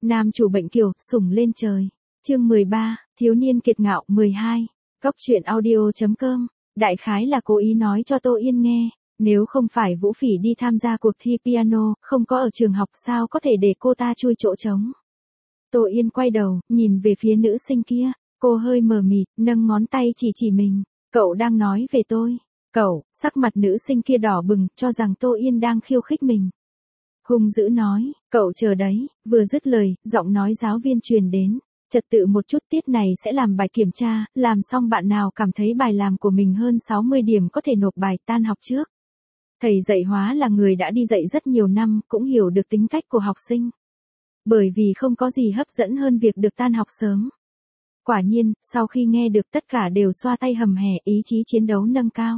Nam chủ bệnh kiều, sủng lên trời. Chương 13, thiếu niên kiệt ngạo. 12. Cốc truyện audio.com. Đại khái là cố ý nói cho Tô Yên nghe, nếu không phải Vũ Phỉ đi tham gia cuộc thi piano, không có ở trường học sao có thể để cô ta chui chỗ trống. Tô Yên quay đầu, nhìn về phía nữ sinh kia, cô hơi mờ mịt, nâng ngón tay chỉ mình. Cậu đang nói về tôi. Cậu, sắc mặt nữ sinh kia đỏ bừng, cho rằng Tô Yên đang khiêu khích mình. Hung dữ nói, cậu chờ đấy, vừa dứt lời, giọng nói giáo viên truyền đến. Trật tự một chút, tiết này sẽ làm bài kiểm tra, làm xong bạn nào cảm thấy bài làm của mình hơn 60 điểm có thể nộp bài tan học trước. Thầy dạy hóa là người đã đi dạy rất nhiều năm, cũng hiểu được tính cách của học sinh. Bởi vì không có gì hấp dẫn hơn việc được tan học sớm. Quả nhiên, sau khi nghe được tất cả đều xoa tay hầm hè, ý chí chiến đấu nâng cao.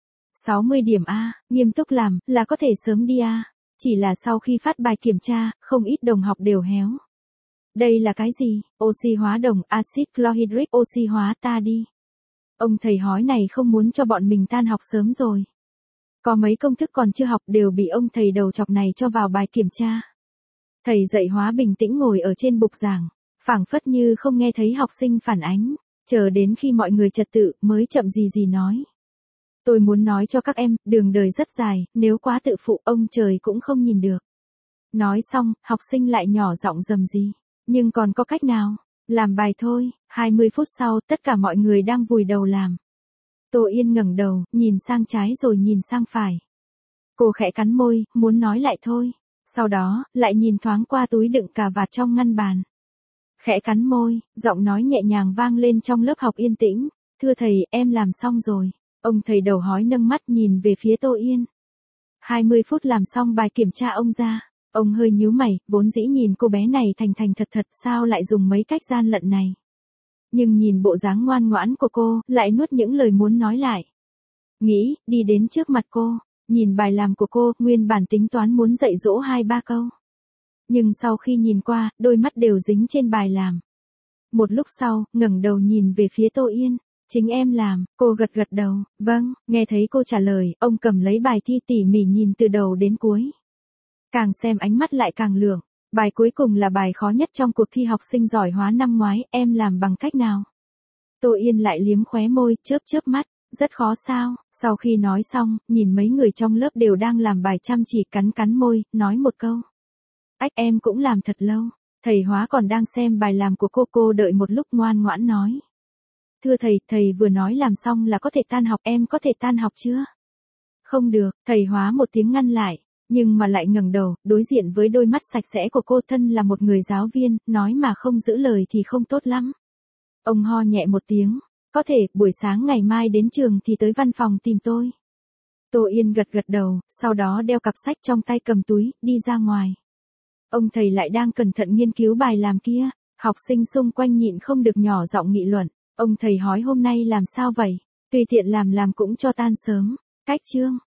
60 điểm A, nghiêm túc làm, là có thể sớm đi A. Chỉ là sau khi phát bài kiểm tra, không ít đồng học đều héo. Đây là cái gì? Oxy hóa đồng, axit chlorhydric, oxy hóa ta đi. Ông thầy hói này không muốn cho bọn mình tan học sớm rồi. Có mấy công thức còn chưa học đều bị ông thầy đầu chọc này cho vào bài kiểm tra. Thầy dạy hóa bình tĩnh ngồi ở trên bục giảng, phảng phất như không nghe thấy học sinh phản ánh, chờ đến khi mọi người trật tự mới chậm gì nói. Tôi muốn nói cho các em, đường đời rất dài, nếu quá tự phụ ông trời cũng không nhìn được. Nói xong, học sinh lại nhỏ giọng rầm rì. Nhưng còn có cách nào? Làm bài thôi. 20 phút sau, tất cả mọi người đang vùi đầu làm. Tô Yên ngẩng đầu, nhìn sang trái rồi nhìn sang phải. Cô khẽ cắn môi, muốn nói lại thôi. Sau đó, lại nhìn thoáng qua túi đựng cà vạt trong ngăn bàn. Khẽ cắn môi, giọng nói nhẹ nhàng vang lên trong lớp học yên tĩnh. Thưa thầy, em làm xong rồi. Ông thầy đầu hói nâng mắt nhìn về phía Tô Yên. 20 phút làm xong bài kiểm tra ông ra. Ông hơi nhíu mày, vốn dĩ nhìn cô bé này thành thật sao lại dùng mấy cách gian lận này. Nhưng nhìn bộ dáng ngoan ngoãn của cô, lại nuốt những lời muốn nói lại. Nghĩ, đi đến trước mặt cô, nhìn bài làm của cô, nguyên bản tính toán muốn dạy dỗ 2-3 câu. Nhưng sau khi nhìn qua, đôi mắt đều dính trên bài làm. Một lúc sau, ngẩng đầu nhìn về phía Tô Yên. Chính em làm, cô gật đầu, vâng, nghe thấy cô trả lời, ông cầm lấy bài thi tỉ mỉ nhìn từ đầu đến cuối. Càng xem ánh mắt lại càng lưởng, bài cuối cùng là bài khó nhất trong cuộc thi học sinh giỏi hóa năm ngoái, em làm bằng cách nào? Tô Yên lại liếm khóe môi, chớp mắt, rất khó sao? Sau khi nói xong, nhìn mấy người trong lớp đều đang làm bài chăm chỉ, cắn môi, nói một câu. Ách, em cũng làm thật lâu, thầy hóa còn đang xem bài làm của cô đợi một lúc ngoan ngoãn nói. Thưa thầy vừa nói làm xong là có thể tan học, em có thể tan học chưa? Không được, thầy hóa một tiếng ngăn lại. Nhưng mà lại ngẩng đầu, đối diện với đôi mắt sạch sẽ của cô, thân là một người giáo viên, nói mà không giữ lời thì không tốt lắm. Ông ho nhẹ một tiếng, có thể, buổi sáng ngày mai đến trường thì tới văn phòng tìm tôi. Tô Yên gật đầu, sau đó đeo cặp sách trong tay cầm túi, đi ra ngoài. Ông thầy lại đang cẩn thận nghiên cứu bài làm kia, học sinh xung quanh nhịn không được nhỏ giọng nghị luận, ông thầy hói hôm nay làm sao vậy, tùy tiện làm cũng cho tan sớm, cách chương.